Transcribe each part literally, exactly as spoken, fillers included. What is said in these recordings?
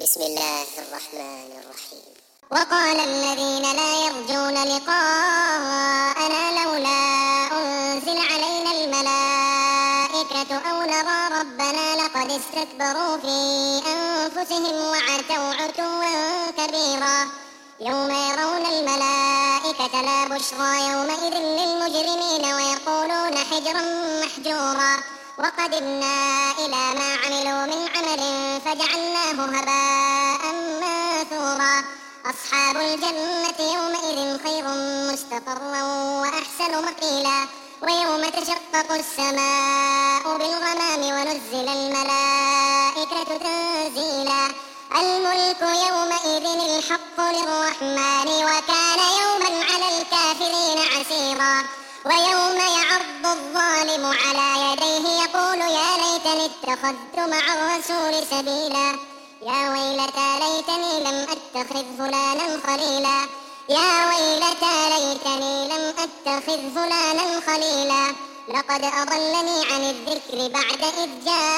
بسم الله الرحمن الرحيم. وقال الذين لا يرجون لقاءنا لولا أنزل علينا الملائكة أو نرى ربنا لقد استكبروا في أنفسهم وعتوا عتوا كبيرا يوم يرون الملائكة لا بشرى يومئذ للمجرمين ويقولون حجرا محجورا وقدمنا إلى ما عملوا من عمل فجعلناه هباء منثورا أصحاب الجنة يومئذ خير مستقرا وأحسن مقيلا ويوم تشقق السماء بالغمام ونزل الملائكة تنزيلا الملك يومئذ الحق للرحمن وكان يوما على الكافرين عسيرا ويوم يعض الظالم على يديه يقول يا ليتني اتخذت مع الرسول سبيلا يا ويلتى ليتني لم أتخذ فلانا خليلا يا ويلتى ليتني لم أتخذ فلانا خليلا لقد أضلني عن الذكر بعد إذ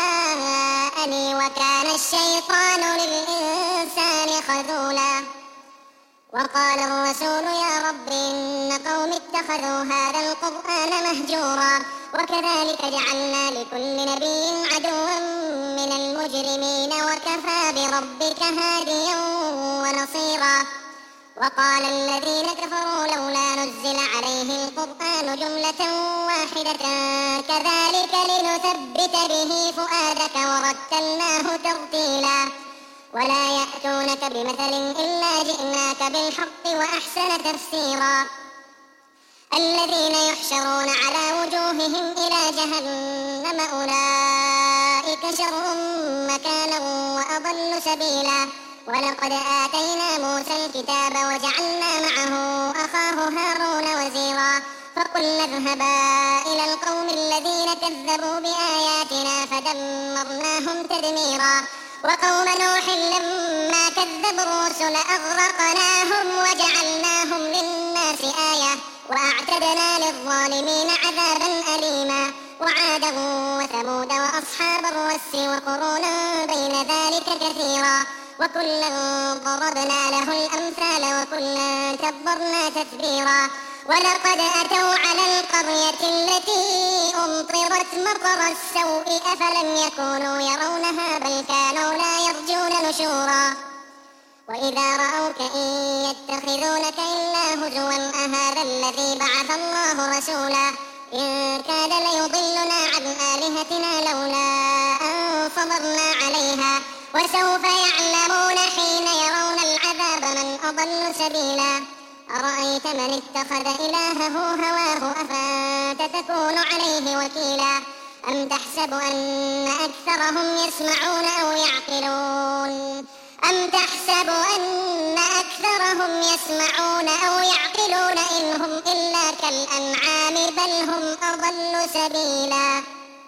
جاءني وكان الشيطان للإنسان خذولا وقال الرسول يا رب إن قوم اتخذوا هذا القرآن مهجورا وكذلك جعلنا لكل نبي عدوا من المجرمين وكفى بربك هاديا ونصيرا وقال الذين كفروا لولا نزل عليه القرآن جملة واحدة كذلك لنثبت به فؤادك ورتلناه ترتيلا ولا يأتونك بمثل إلا جئناك بالحق وأحسن تفسيرا الذين يحشرون على وجوههم إلى جهنم أولئك شر مكانا وأضل سبيلا ولقد آتينا موسى الكتاب وجعلنا معه أخاه هارون وزيرا فقلنا اذهبا إلى القوم الذين كذبوا بآياتنا فدمرناهم تدميرا وقوم نوح لما كذبوا الرسل أغرقناهم وجعلناهم للناس آية وأعتدنا للظالمين عذابا أليما وعادا وثمود وأصحاب الرس وقرونا بين ذلك كثيرا وكلا ضربنا له الأمثال وكلا تبرنا تتبيرا ولقد أتوا على القرية التي أمطرت مطر السوء أفلم يكونوا يرونها بل كانوا لا يرجون نشورا وإذا رأوك إن يتخذونك إلا هزوا أهذا الذي بعث الله رسولا إن كاد ليضلنا عن آلهتنا لولا أن صبرنا عليها وسوف يعلمون حين يرون العذاب من أضل سبيلا أرأيت من اتخذ إلهه هواه أفأنت تكون عليه وكيلا أم تحسب أن أكثرهم يسمعون أو يعقلون أم تحسب أن أكثرهم يسمعون أو يعقلون إن هم إلا كالأنعام بل هم أضل سبيلا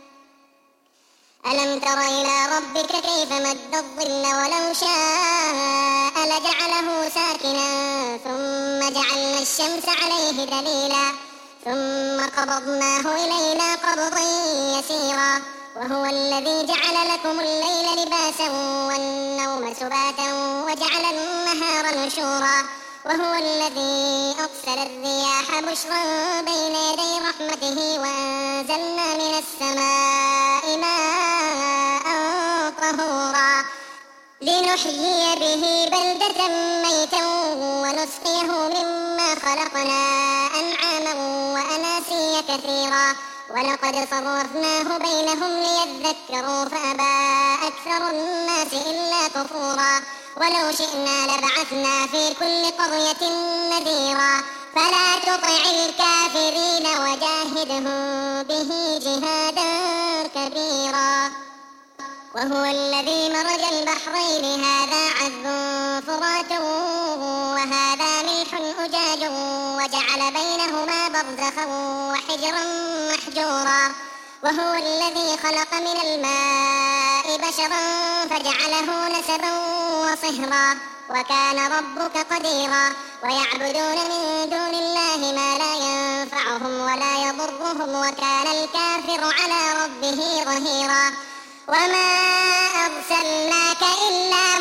ألم تر إلى ربك كيف مد الظل ولو شاء لجعله ساكنا ثم جعلنا الشمس عليه دليلا ثم قبضناه إلينا قبضا يسيرا وهو الذي جعل لكم الليل لباسا والنوم سباتا وجعل النهار نشورا وهو الذي أرسل الرياح بشرا بين يدي رحمته وأنزلنا من السماء ماء طهورا لنحيي به بلدة ميتا ونسقيه مما خلقنا أنعاما وأناسيا كثيرا ولقد صرفناه بينهم ليذكروا فأبى أكثر الناس إلا كفورا ولو شئنا لبعثنا في كل قرية نذيرا فلا تطع الكافرين وجاهدهم به جهادا كبيرا وهو الذي مرج البحرين هذا عذب فرات وهذا ملح أجاج وجعل بينهما برزخا وحجرا محجورا وهو الذي خلق من الماء بشرا فجعله نسبا وصهرا وكان ربك قديرا ويعبدون من دون الله ما لا ينفعهم ولا يضرهم وكان الكافر على ربه ظهيرا وما أرسلناك إلا مبشرا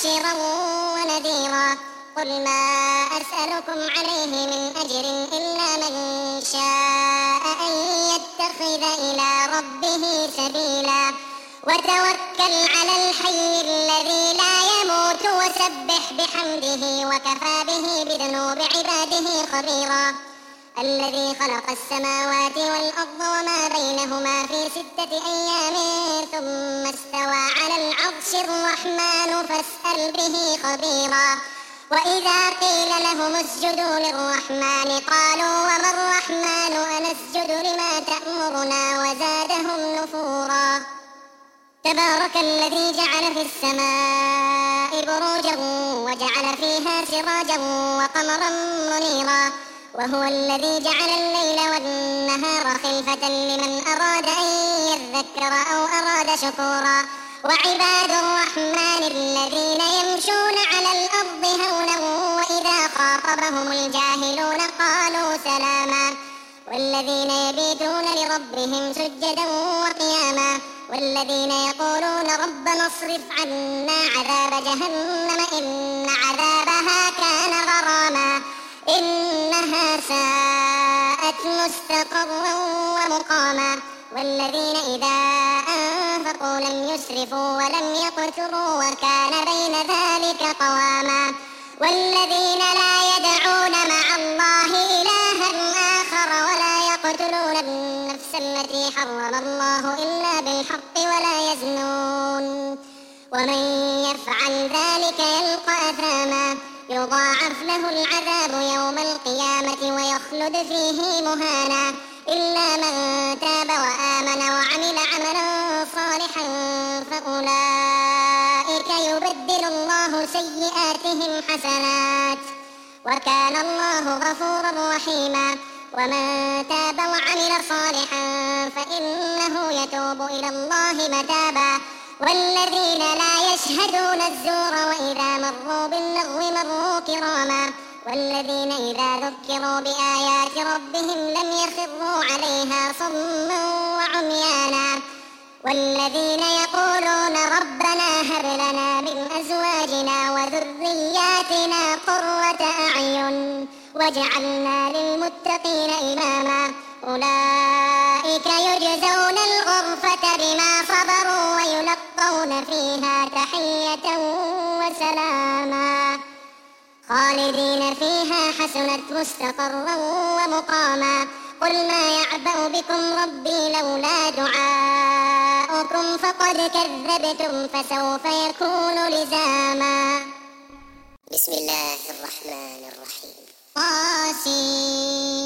بشيرا ونذيرا. قل ما أسألكم عليه من أجر إلا من شاء أن يتخذ إلى ربه سبيلا. وتوكل على الحي الذي لا يموت وسبح بحمده وكفى به بذنوب عباده خبيرا. الذي خلق السماوات والأرض وما بينهما في ستة أيام ثم استوى على العرش الرحمن فاسأل به خبيرا. وإذا قيل لهم اسجدوا للرحمن قالوا وما الرحمن أنسجد لما تأمرنا وزادهم نفورا. تبارك الذي جعل في السماء بروجا وجعل فيها سراجا وقمرا منيرا. وهو الذي جعل الليل والنهار خلفة لمن أراد أن يذكر أو أراد شكورا. وعباد الرحمن الذين يمشون على الأرض هونا وإذا خاطبهم الجاهلون قالوا سلاما. والذين يبيتون لربهم سجدا وقياما. والذين يقولون ربنا اصرف عنا عذاب جهنم إن عذابها كان غراما إنها ساءت مستقرا ومقاما. والذين إذا أنفقوا لم يسرفوا ولم يقتروا وكان بين ذلك قواما. والذين لا يدعون مع الله إلها آخر ولا يقتلون النفس التي حرم الله إلا بالحق ولا يزنون ومن يفعل ذلك يلقى أثاما يضاعف له العذاب يوم القيامة ويخلد فيه مهانا إلا من تاب وآمن وعمل عملا صالحا فأولئك يبدل الله سيئاتهم حسنات وكان الله غفورا رحيما. ومن تاب وعمل صالحا فإنه يتوب إلى الله متابا. والذين لا يشهدون الزور وإذا مروا باللغو مروا كراما. والذين إذا ذكروا بآيات ربهم لم يخروا عليها صما وعميانا. والذين يقولون ربنا هب لنا من أزواجنا وذرياتنا قرة أعين واجعلنا للمتقين إماما. أولئك يجزون الغرفة بما صبروا ويلقون فيها تحية وسلاما خالدين فيها حسنت مستقرا ومقاما. قل ما يعبأ بكم ربي لولا دعاؤكم فقد كذبتم فسوف يكون لزاما. بسم الله الرحمن الرحيم. طاسيم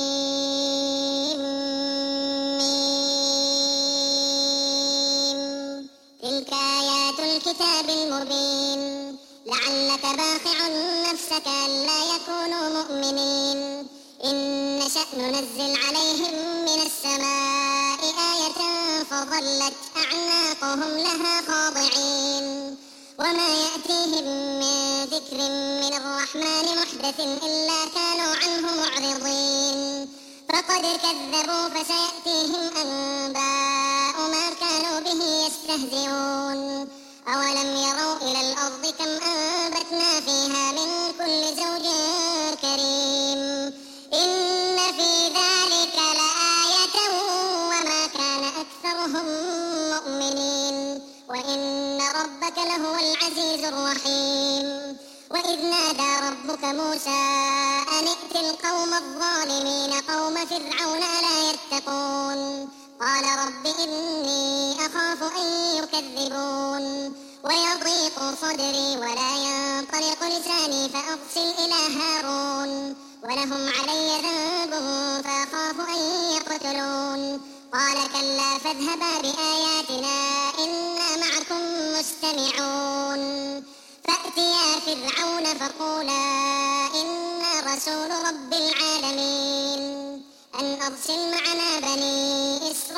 تلك آيات الكتاب المبين لعلك باخع نفسك ألا يكونوا مؤمنين. إن نشأ ننزل عليهم من السماء آية فظلت أعناقهم لها خاضعين. وما يأتيهم من ذكر من الرحمن محدث إلا كانوا عنه معرضين. فقد كذبوا فسيأتيهم أنباء ما كانوا به يستهزئون. أولم يروا إلى الأرض كم أنبتنا فيها من كل زوج كريم إن في ذلك لآية وما كان أكثرهم مؤمنين وإن ربك لهو العزيز الرحيم. وإذ نادى ربك موسى أن ائت القوم الظالمين قوم فرعون ألا يتقون قال رب إني أخاف أن يكذبون ويضيق صدري ولا ينطلق لساني فأرسل إلى هارون ولهم علي ذنب فأخاف أن يقتلون قال كلا فاذهبا بآياتنا إنا معكم مستمعون. فأتيا فرعون فقولا إنا رسول رب العالمين أن أرسل معنا بني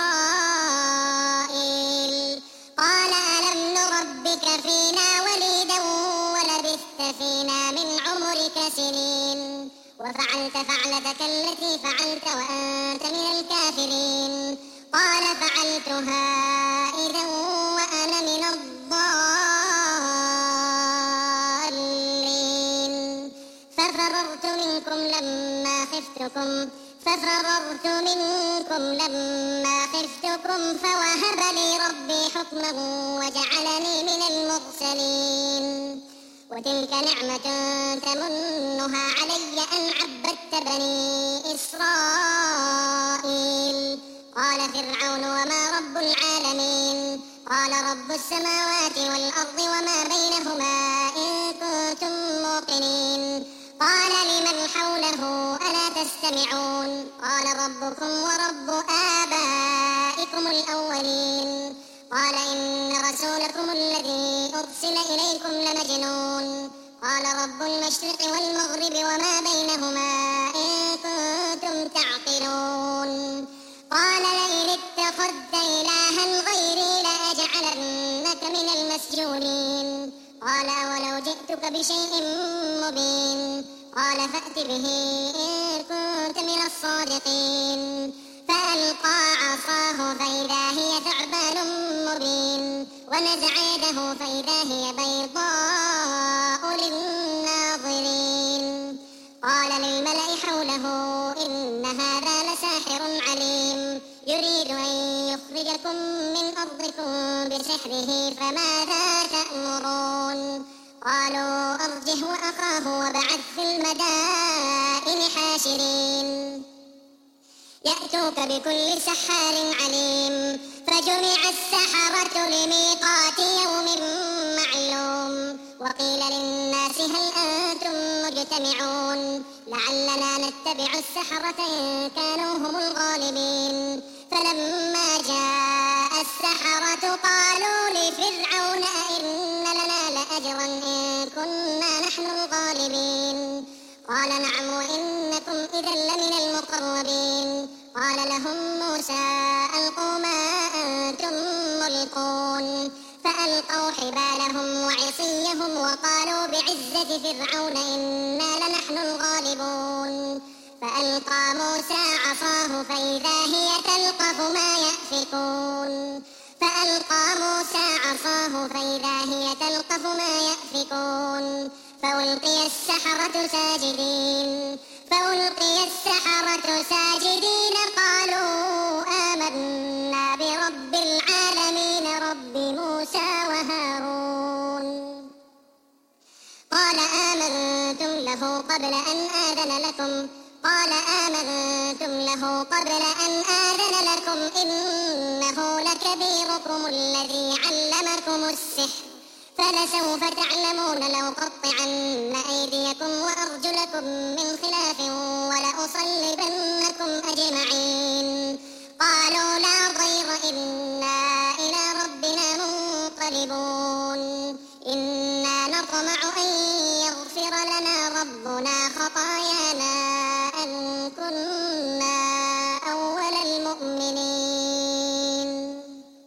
إسرائيل. قال ألم نربك فينا وليدا ولبثت فينا من عمرك سنين وفعلت فعلتك التي فعلت وأنت من الكافرين. قال فعلتها إذا وأنا من الضالين. منكم لما خفتكم ففررت منكم لما خفتكم فوهب لي ربي حكما وجعلني من المرسلين وتلك نعمة تمنها علي أن عبدت بني إسرائيل. قال فرعون وما رب العالمين؟ قال رب السماوات والأرض وما بينهما إن كنتم موقنين. قال لمن حوله ألا تستمعون؟ قال ربكم ورب آبائكم الأولين. قال إن رسولكم الذي أرسل إليكم لمجنون. قال رب المشرق والمغرب وما بينهما إن كنتم تعقلون. قال لئن اتخذت إلها غيري لأجعلنك من المسجونين. قال أولو جئتك بشيء مبين؟ قال فأت به إن كنت من الصادقين. فألقى عصاه فإذا هي ثعبان مبين ونزع يده فإذا هي بيضاء للناظرين. قال للملأ حوله إن هذا لساحر عليم يريد أن يخرجكم من أرضكم بسحره فماذا تأمرون؟ قالوا أرجه وأخاه وابعث في المدائن حاشرين يأتوك بكل سحار عليم. فجمع السحرة لميقات يوم معلوم وقيل للناس هل أنتم مجتمعون لعلنا نتبع السحرة إن كانوا هم الغالبين. فلما جاء السحرة قالوا لفرعون أئن لنا لأجرا إن كنا نحن الغالبين. قال نعم وإنكم إذا لمن المقربين. قال لهم موسى ألقوا ما أنتم ملقون. فألقوا حبالهم وعصيهم وقالوا بعزة فرعون إنا لنحن الغالبون. فألقى موسى عصاه فإذا هي تلقف ما يأفكون. فألقى موسى عصاه فإذا هي تلقف ما يأفكون. فألقي السحرة ساجدين. فألقي السحرة ساجدين قالوا آمنا برب العالمين رب موسى وهارون. قال آمنتم له قبل أن آذن لكم قال آمنتم له قبل أن آذن لكم إنه لكبيركم الذي علمكم السحر فلسوف تعلمون لأقطعن أيديكم وأرجلكم من خلاف ولأصلبنكم أجمعين. قالوا لا ضير إنا إلى ربنا منقلبون. إنا نطمع أن يغفر لنا ربنا خطايانا أن كنا أول المؤمنين.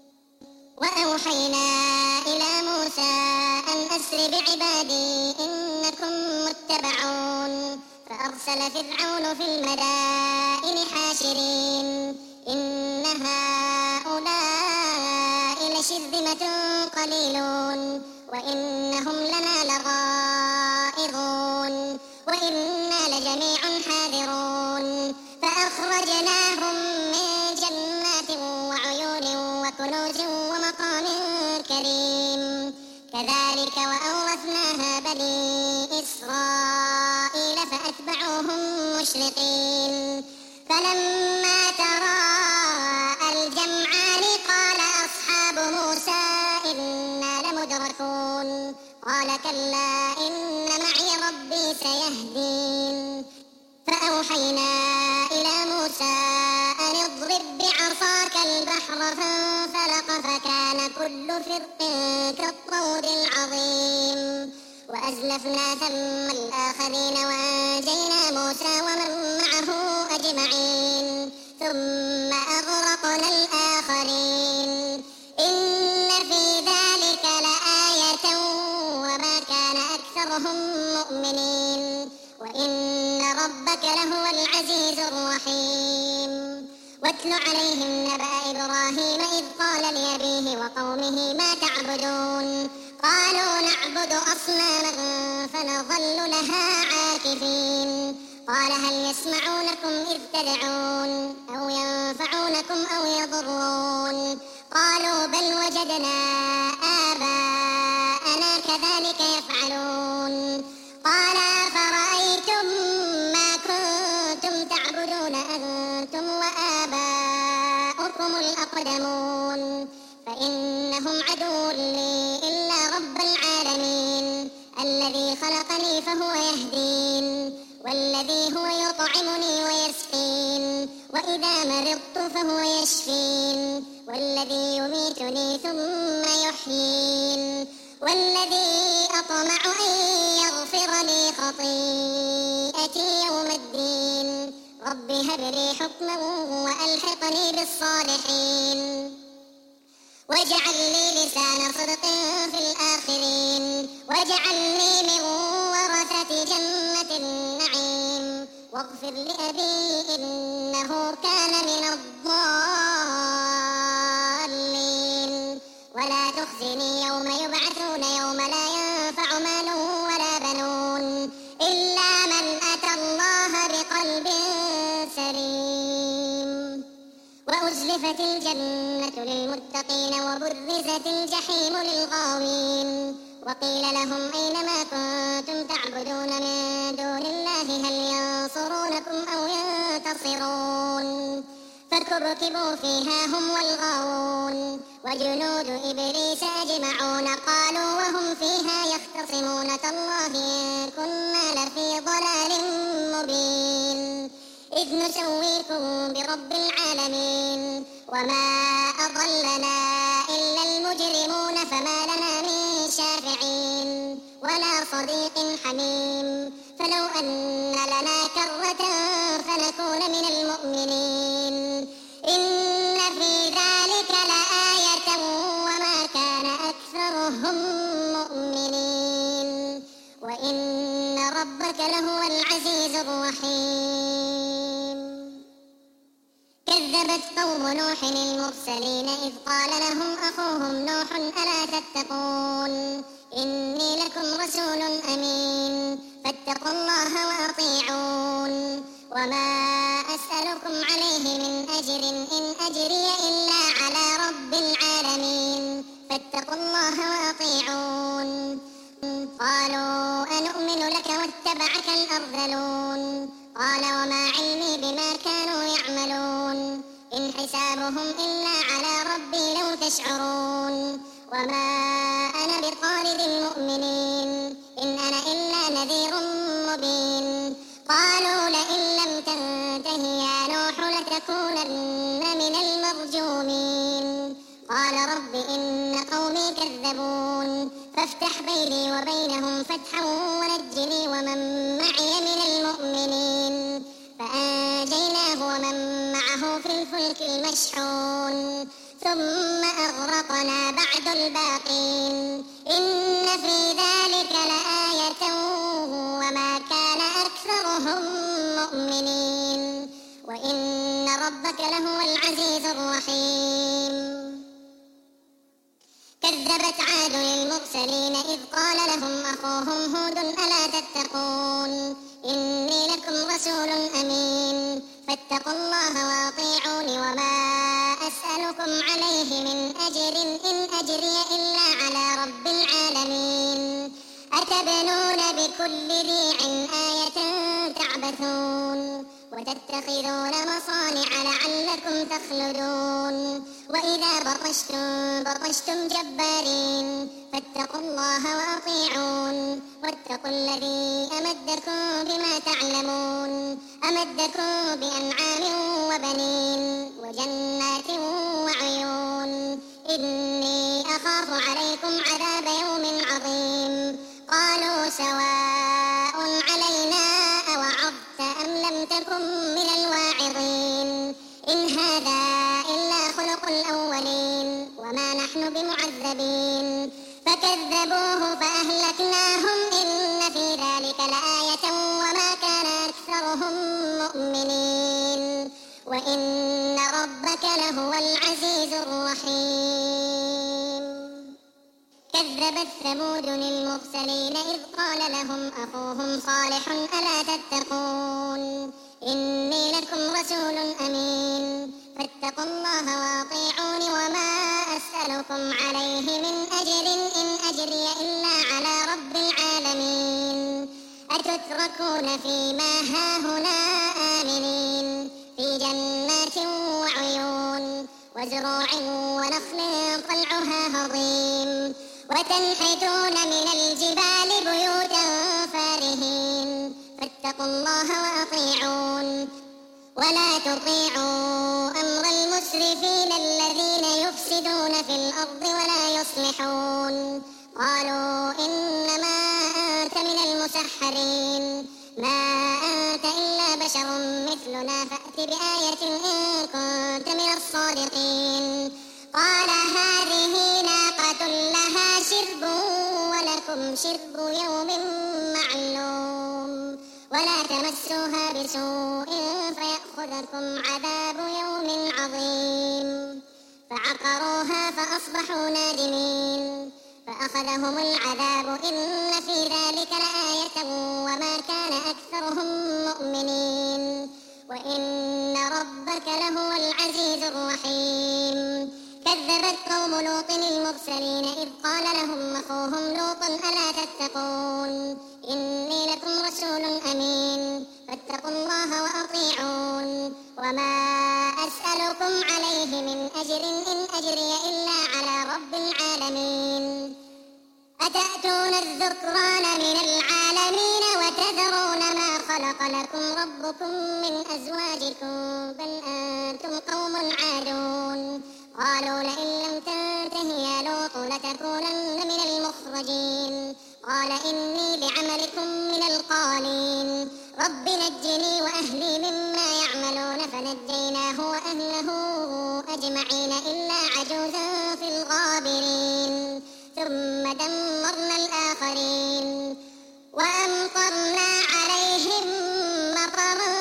وأوحينا إلى موسى أن أسر بعبادي إنكم متبعون. فأرسل فرعون في المدائن حاشرين إن هؤلاء لشرذمة قليلون وإنهم لنا لغائظون وإنا لجميع حاذرون. فأخرجناهم من جنات وعيون وكنوز ومقام كريم. كذلك وأورثناها بني إسرائيل فأتبعوهم مشرقين. فلما تراءى الجمعان قال أصحاب موسى إنا لمدركون. قال كلا إن معي ربي سيهدين. فأوحينا إلى موسى أن اضرب بعصاك البحر فانفلق فكان كل فرق كالطود العظيم. وأزلفنا ثم الآخرين وأنجينا موسى ومن معه أجمعين ثم أغرقنا الآخرين. إن في ذلك لآية وما كان أكثرهم مؤمنين وإن ربك لهو العزيز الرحيم. واتل عليهم نبأ إبراهيم إذ قال لأبيه وقومه ما تعبدون. قالوا نعبد أصناما فنظل لها عاكفين. قال هل يسمعونكم إذ تدعون أو ينفعونكم أو يضرون قالوا بل وجدنا آباءنا كذلك يفعلون قال أفرأيتم ما كنتم تعبدون أنتم وآباؤكم الأقدمون فإنهم عدو لي إلا رب العالمين الذي خلقني فهو يهدين والذي هو يطعمني ويسقين وإذا مرضت فهو يشفين والذي يميتني ثم يحيين والذي أطمع أن يغفر لي خطيئتي يوم الدين رب هب لي حكما وألحقني بالصالحين واجعل لي لسان صدق في الآخرين واجعلني من ورثة جنة النعيم واغفر لأبي إنه كان من الضالين ولا تخزني يوم يبعثون يوم لا ينفع مال ولا بنون إلا من أتى الله بقلب سليم وأزلفت الجنة للمتقين وبرزت الجحيم للغاوين وقيل لهم أين ما كنتم تعبدون من دون الله هل ينصرونكم أو ينتصرون فكبكبوا فيها هم والغاوون وجنود إبليس أجمعون قالوا وهم فيها يختصمون تالله إن كنا لفي ضلال مبين إذ نسويكم برب العالمين وما أضلنا إلا المجرمون فما لنا من شافعين ولا صديق حميم فلو أن لنا كرة فنكون من المؤمنين إن في ذلك لآية وما كان أكثرهم مؤمنين وإن ربك لهو العزيز الرحيم كذبت قوم نوح المرسلين إذ قال لهم أخوهم نوح ألا تتقون إني لكم رسول أمين فاتقوا الله وأطيعون وما أسألكم عليه من أجر إن أجري إلا على رب العالمين فاتقوا الله وأطيعون قالوا أنؤمن لك واتبعك الأرذلون قال وما علمي بما كانوا يعملون إن حسابهم إلا على ربي لو تشعرون وما أنا بطارد المؤمنين إن أنا إلا نذير مبين قالوا لئن لم تنته يا نوح لتكونن من المرجومين قال رب إن قومي كذبون فافتح بيني وبينهم فتحا ونجني ومن معي من المؤمنين فأنجيناه ومن معه في الفلك المشحون ثم أغرقنا بعد الباقين إن في ذلك لآية وما كان أكثرهم مؤمنين وإن ربك لهو العزيز الرحيم كذبت عاد للمرسلين إذ قال لهم أخوهم هود ألا تتقون إني لكم رسول أمين فاتقوا الله وأطيعون وما أسألكم عليه من أجر إن أجري إلا على رب العالمين أتبنون بكل ريع آية تعبثون وتتخذون مصانع لعلكم تخلدون وإذا بطشتم بطشتم جبارين فاتقوا الله وأطيعون واتقوا الذي أمدكم بما تعلمون أمدكم بأنعام وبنين وجنات وعيون إني أخاف عليكم عذاب يوم عظيم قالوا سواء علينا أوعظت أم لم تكن من الواعظين إن هذا إلا خلق الأولين وما نحن بمعذبين فكذبوه فأهلكناهم إن في ذلك لآية وما كان أكثرهم مؤمنين وإن ربك لهو العزيز الرحيم كذبت كذبت ثمود للمرسلين إذ قال لهم أخوهم صالح ألا تتقون إني لكم رسول أمين فاتقوا الله وأطيعون وما أسألكم عليه من أجر إن أجري إلا على رب العالمين أتتركون فيما هاهنا آمنين في جنات وعيون وزروع ونخل طلعها هضيم وتنحتون من الجبال بيوتا فارهين فاتقوا الله وأطيعون ولا تطيعوا أمر المسرفين الذين يفسدون في الأرض ولا يصلحون قالوا إنما أنت من المسحرين ما أنت إلا بشر مثلنا فأت بآية إن كنت من الصادقين قال هذه ناقة لها شرب ولكم شرب يوم معلوم ولا تمسوها بسوء فيأخذكم عذاب يوم عظيم فعقروها فأصبحوا نادمين فأخذهم العذاب إن في ذلك لآية وما كان أكثرهم مؤمنين وإن ربك لهو العزيز الرحيم كذبت قوم لوط المرسلين إذ قال لهم أخوهم لوط ألا تتقون إني لكم رسول أمين فاتقوا الله وأطيعون وما أسألكم عليه من أجر إن أجري إلا على رب العالمين أتأتون الذكران من العالمين وتذرون ما خلق لكم ربكم من أزواجكم بل أنتم قوم عادون قالوا لئن لم تنته يا لوط لتكونن من المخرجين قال إني بعملكم من القالين رب نجني وأهلي مما يعملون فنجيناه وأهله أجمعين إلا عجوزا في الغابرين ثم دمرنا الآخرين وأمطرنا عليهم مطرا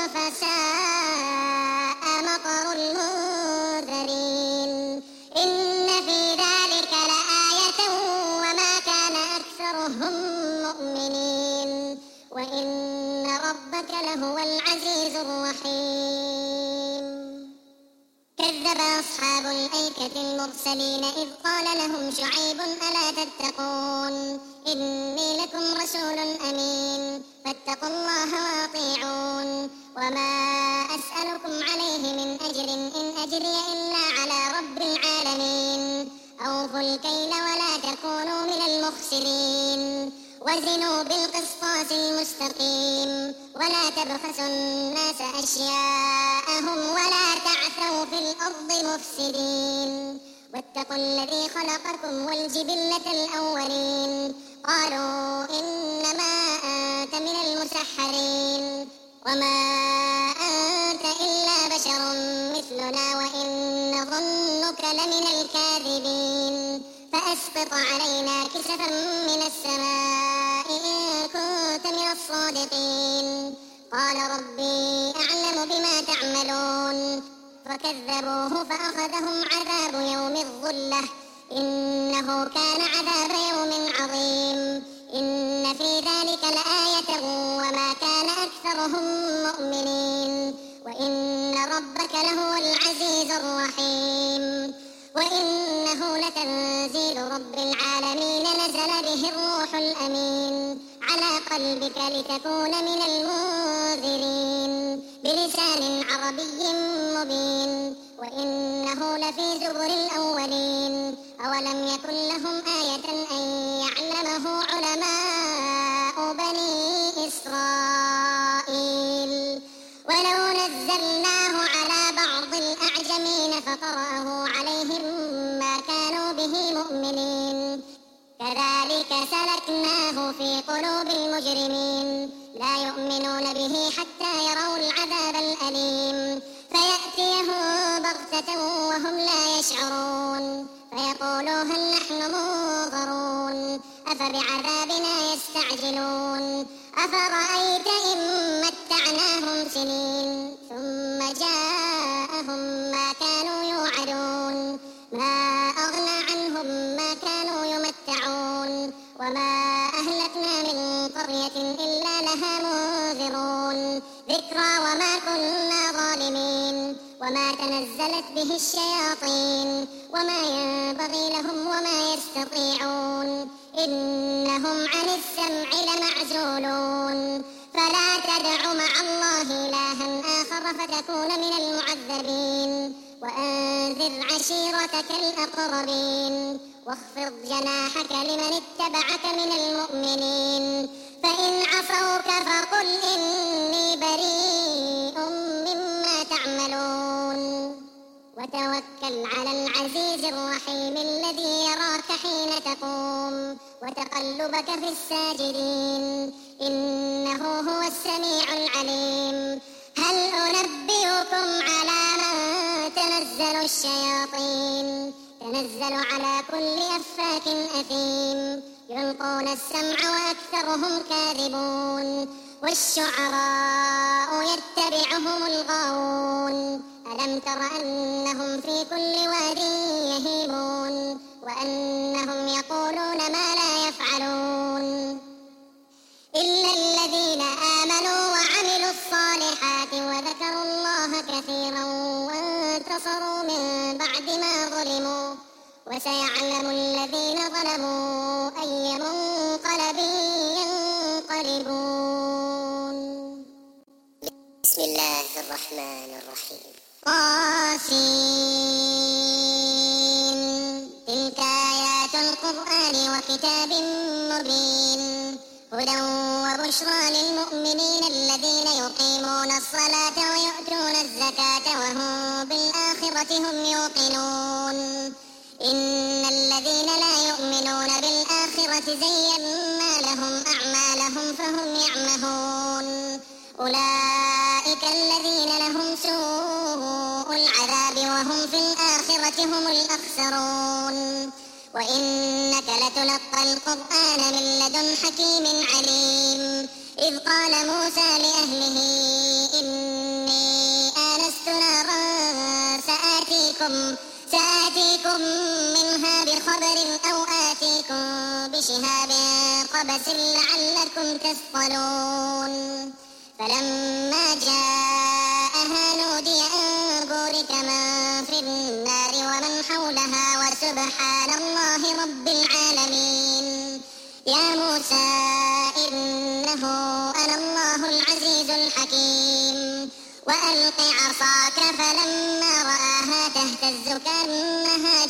فساء مطر المنذرين إن في ذلك لآية وما كان أكثرهم مؤمنين وإن ربك لهو العزيز الرحيم كذب أصحاب الأيكة المرسلين إذ قال لهم شعيب ألا تتقون إني لكم رسول أمين فاتقوا الله وأطيعون وما أسألكم عليه من أجر إن أجري إلا على رب العالمين أوفوا الكيل ولا تكونوا من المخسرين وزنوا بالقسطاس المستقيم ولا تبخسوا الناس أشياءهم ولا تعثوا في الأرض مفسدين واتقوا الذي خلقكم والجبلة الأولين قالوا إنما أنت من المسحرين وما أنت إلا بشر مثلنا وإن ظنك لمن الكاذبين فأسقط علينا كسفا من السماء إن كنت من الصادقين قال ربي أعلم بما تعملون فكذبوه فأخذهم عذاب يوم الظلة إنه كان عذاب يوم عظيم إن في ذلك لآية وما كان أكثرهم مؤمنين وإن ربك لهو العزيز الرحيم وإنه لتنزيل رب العالمين نزل به الروح الأمين على قلبك لتكون من المنذرين بلسان عربي مبين وإنه لفي زبر الأولين أولم يكن لهم آية أن يعلمه علماء بني إسرائيل ولو نزلناه على بعض الأعجمين فقرأه عليهم ما كانوا به مؤمنين كذلك سلكناه في قلوب المجرمين لا يؤمنون به حتى يروا العذاب الأليم فيأتيهم بغتة وهم لا يشعرون فيقولوا هل نحن منظرون أفبعذابنا يستعجلون أفرأيت إن متعناهم سنين ثم جاءهم ما كانوا يوعدون ما أغنى عنهم ما كانوا يمتعون قرية إلا لها منذرون ذكرى وما كنا ظالمين وما تنزلت به الشياطين وما ينبغي لهم وما يستطيعون إنهم عن السمع لمعزولون فلا تدع مع الله إلها آخر فتكون من المعذبين وأنذر عشيرتك الأقربين واخفض جناحك لمن اتبعك من المؤمنين فإن عصوك فقل إني بريء مما تعملون وتوكل على العزيز الرحيم الذي يراك حين تقوم وتقلبك في الساجدين إنه هو السميع العليم هل أنبئكم على من تنزل الشياطين تنزل على كل أفاك أثيم يلقون السمع وأكثرهم كاذبون والشعراء يتبعهم الغاوون ألم تر أنهم في كل واد يهيمون وأنهم يقولون ما لا يفعلون إلا الذين آمنوا وعملوا الصالحات وذكروا الله كثيرا وانتصروا من بعد ما ظلموا وسيعلم الذين ظلموا أي منقلب ينقلبون. بسم الله الرحمن الرحيم. قاسين تلك آيات القرآن وكتاب مبين هدى وبشرى للمؤمنين الذين يقيمون الصلاة ويؤتون الزكاة وهم بالآخرة هم يوقنون إن الذين لا يؤمنون بالآخرة زينا لهم أعمالهم فهم يعمهون أولئك الذين لهم سوء العذاب وهم في الآخرة هم الأخسرون وإنك لتلقى القرآن من لدن حكيم عليم إذ قال موسى لأهله إني آنست نارا سآتيكم سآتيكم منها بخبر أو آتيكم بشهاب قبس لعلكم تصطلون فلما جاءها نودي أن بورك من في النار ومن حولها وسبحان الله رب العالمين يا موسى إنه أنا الله العزيز الحكيم وألق عصاك فلما رآها تهتز كأنها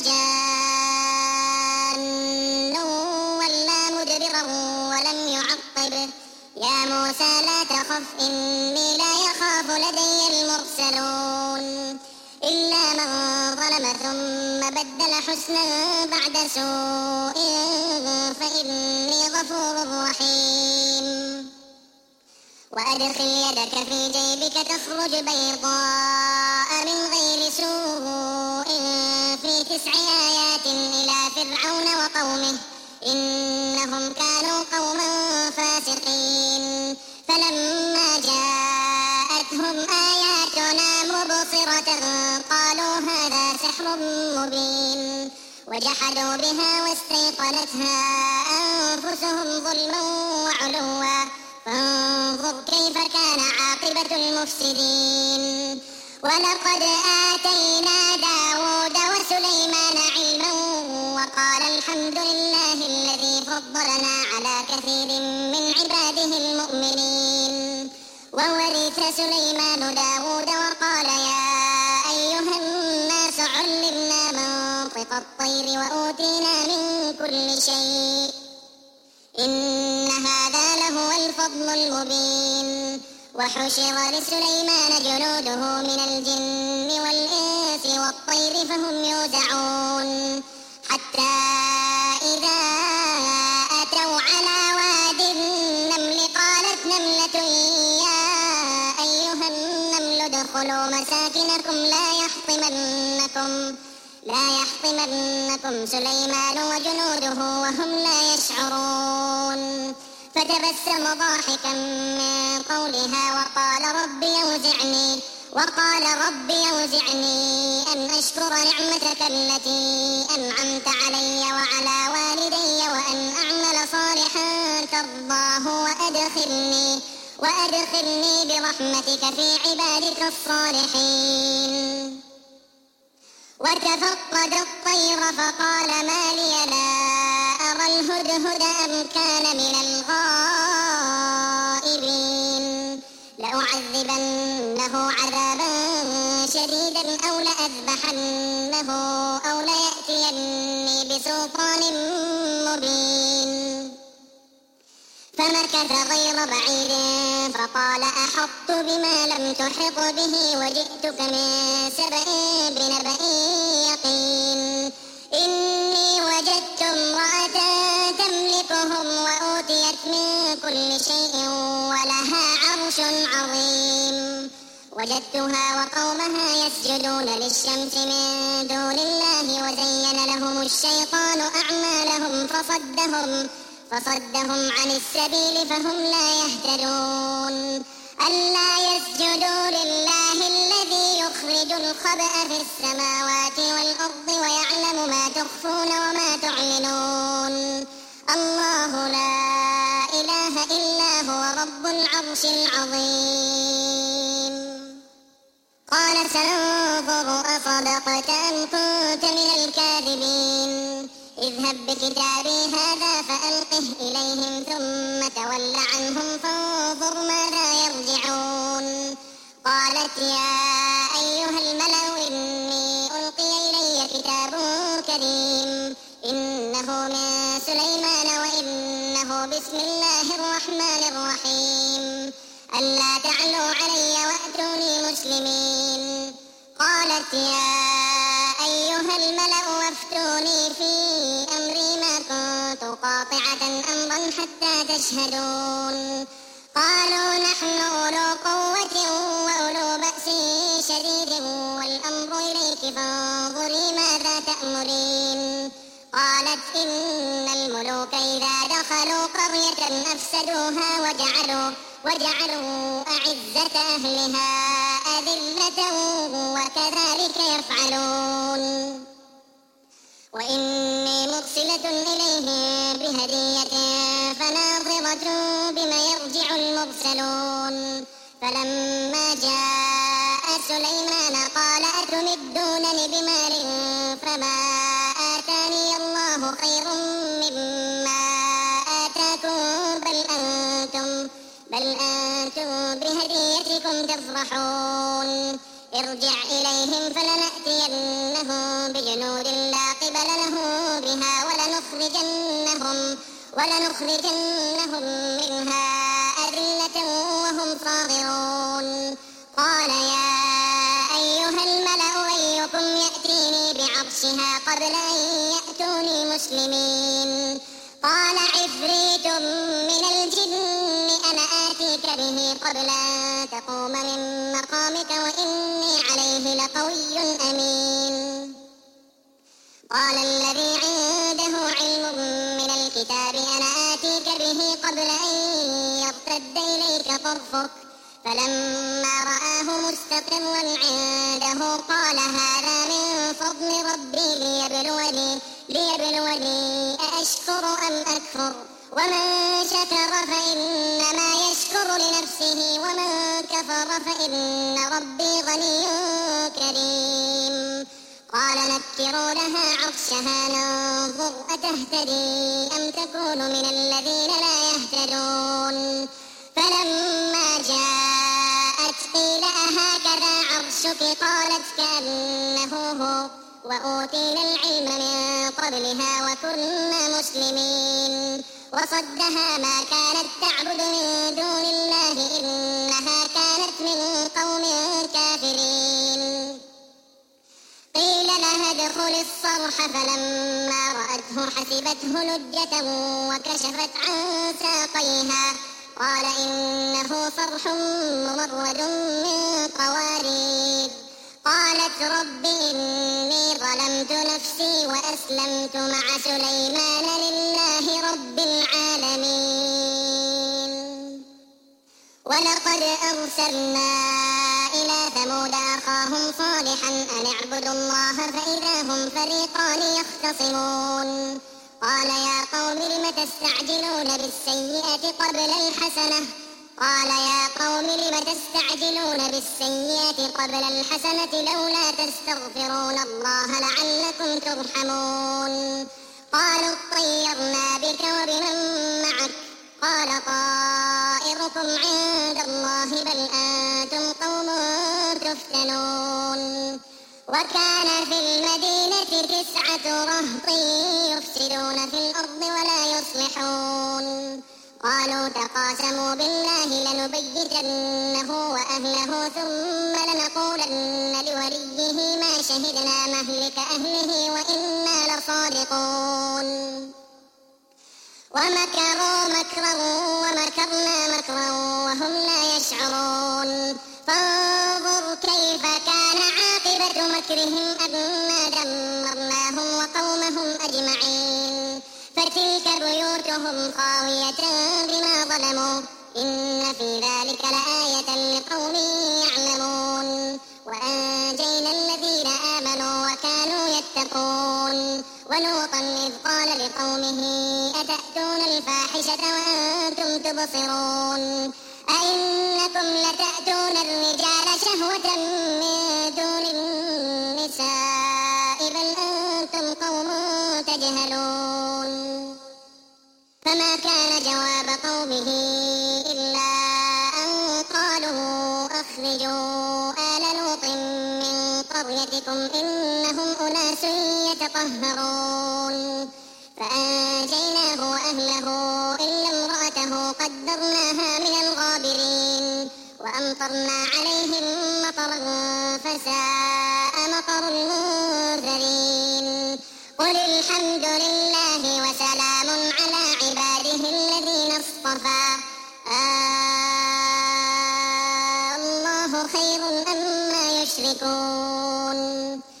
جان ولا مدبرا ولم يعقب يا موسى لا تخف إني لا يخاف لدي المرسلون إلا من ظلم ثم بدل حسنا بعد سوء فإني غفور رحيم وأدخل يدك في جيبك تخرج بيضاء من غير سوء في تسع آيات إلى فرعون وقومه إنهم كانوا قوما فاسقين فلما جاءتهم آياتنا مبصرة قالوا هذا سحر مبين وجحدوا بها واستيقنتها أنفسهم ظلما وعلوا فانظر كيف كان عاقبة المفسدين ولقد آتينا داود وسليمان علما وقال الحمد لله الذي فضلنا على كثير من عباده المؤمنين وورث سليمان داود وقال يا أيها الناس علمنا منطق الطير وأوتينا من كل شيء إن هذا لهو الفضل المبين وحشر لسليمان جنوده من الجن والإنس والطير فهم يوزعون حتى إذا أتوا على واد النمل قالت نملة يا أيها النمل ادخلوا مساكنكم لا يحطمنكم لا يحطمنكم سليمان وجنوده وهم لا يشعرون فتبسم ضاحكا من قولها وقال رب أوزعني وقال رب أوزعني أن أشكر نعمتك التي أنعمت علي وعلى والدي وأن أعمل صالحا ترضاه وأدخلني وأدخلني برحمتك في عبادك الصالحين. وتفقد الطير فقال ما لي لا أرى الهدهد أم كان من الغائبين لأعذبنه عذابا شديدا أو لأذبحنه أو ليأتيني بسلطان مبين. فمكث غير بعيد فقال أحطت بما لم تحط به وجئتك من سبأ بنبأ يقين. إني وجدت امرأة تملكهم وأوتيت من كل شيء ولها عرش عظيم. وجدتها وقومها يسجدون للشمس من دون الله وزين لهم الشيطان أعمالهم فصدهم فصدهم عن السبيل فهم لا يهتدون. ألا يسجدوا لله الذي يخرج الخبأ في السماوات والأرض ويعلم ما تخفون وما تعلنون. الله لا إله إلا هو رب العرش العظيم. قال سننظر أصدقت أم كنت من الكاذبين. اذهب بكتابي هذا فألقه إليهم ثم تول عنهم فانظر ماذا يرجعون. قالت يا أيها الملأ إني ألقي إلي كتاب كريم إنه من سليمان وإنه بسم الله الرحمن الرحيم. ألا تعلوا علي وأتوني مسلمين. قالت يا أيها الملأ وافتوني في أمري ما كنت قاطعة أمرا حتى تشهدون. قالوا نحن أولو قوة وأولو بأس شديد والأمر إليك فانظري ماذا تأمرين. قالت إن الملوك إذا دخلوا قرية أفسدوها وجعلوا وجعلوا أعزة أهلها أذلة وكذلك يفعلون. وإني مرسلة إليهم بهدية فناظرة بما يرجع المرسلون. فلما جاء سليمان قال أتمدونني بمال فما آتاني الله خير مما آتاكم بل أنتم بل أنتم بهديتكم تفرحون. ارجع إليهم فلنأتينهم بجنود لا قبل لهم بها ولنخرجنهم ولنخرجنهم منها أذلة وهم صاغرون. قال يا أيها الملأ أيكم يأتيني بعرشها قبل أن يأتوني مسلمين. قال عفريت من الجن أنا آتيك به قبل أن تقوم من مقامك وإني عليه لقوي أمين. قال الذي عنده علم من الكتاب أنا آتيك به قبل أن يرتد إليك طرفك. فلما رآه مستقرا عنده قال هذا من فضل ربي ليبلوني ليبلوني أأشكر أم أكفر. ومن شكر فإنما يشكر لنفسه ومن كفر فإن ربي غني كريم. قال نكروا لها عرشها ننظر أتهتدي أم تكون من الذين لا يهتدون. فلما جاءت قيل أهكذا عرشك قالت كأنه هو وأوتينا العلم من قبلها وكنا مسلمين. وصدها ما كانت تعبد من دون الله إنها كانت من قوم كافرين. قيل لها ادخل الصرح فلما رأته حسبته لجة وكشفت عن ساقيها قال إنه صرح ممرد من قوارير. قالت رب إني ظلمت نفسي وأسلمت مع سليمان لله رب العالمين. ولقد أرسلنا إلى ثمود صالحا أن اعبدوا الله فإذا هم فريقان يختصمون قال يا قوم لم تستعجلون بالسيئة قبل الحسنة قال يا قوم لم تستعجلون بالسيئة قبل الحسنة لولا تستغفرون الله لعلكم ترحمون قالوا اطيرنا بك وبمن معك قال طائركم عند الله بل أنتم قوم تفتنون وكان في المدينة تسعة رهط يفسدون في الأرض ولا يصلحون قالوا تقاسموا بالله لنبيتنه وأهله ثم لنقولن لوليه ما شهدنا مهلك أهله وإنا لصادقون ومكروا مكرا ومكرنا مكرا وهم لا يشعرون فانظر كيف كان عاقبة مكرهم أنا دمرناهم وقومهم أجمعين فتلك بيوتهم خاوية بما ظلموا إن في ذلك لآية لقوم يعلمون وأنجينا الذين آمنوا وكانوا يتقون ولوطا إذ قال لقومه أتأتون الفاحشة وأنتم تبصرون أئنكم لتأتون الرجال شهوة من دون النساء بل أنتم قوم تجهلون فما كان جواب قومه إلا أن قالوا أخرجوا آل لوط من قريتكم إنهم أناس يتطهرون فأنجيناه وأهله إلا امرأته قدرناها من الغابرين وأمطرنا عليهم مطرا فساء مطر المنذرين قل الحمد لله وسلام على عباده الذين اصطفى آه الله خير أما يشركون